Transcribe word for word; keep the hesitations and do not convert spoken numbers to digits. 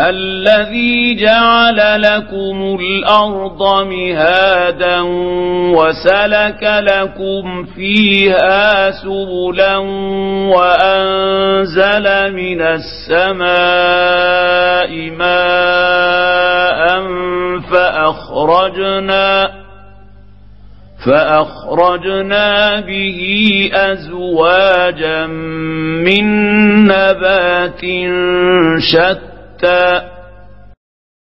الذي جعل لكم الأرض مهادا وسلك لكم فيها سبلا وأنزل من السماء ماء فأخرجنا فأخرجنا به أزواجا من نبات شتى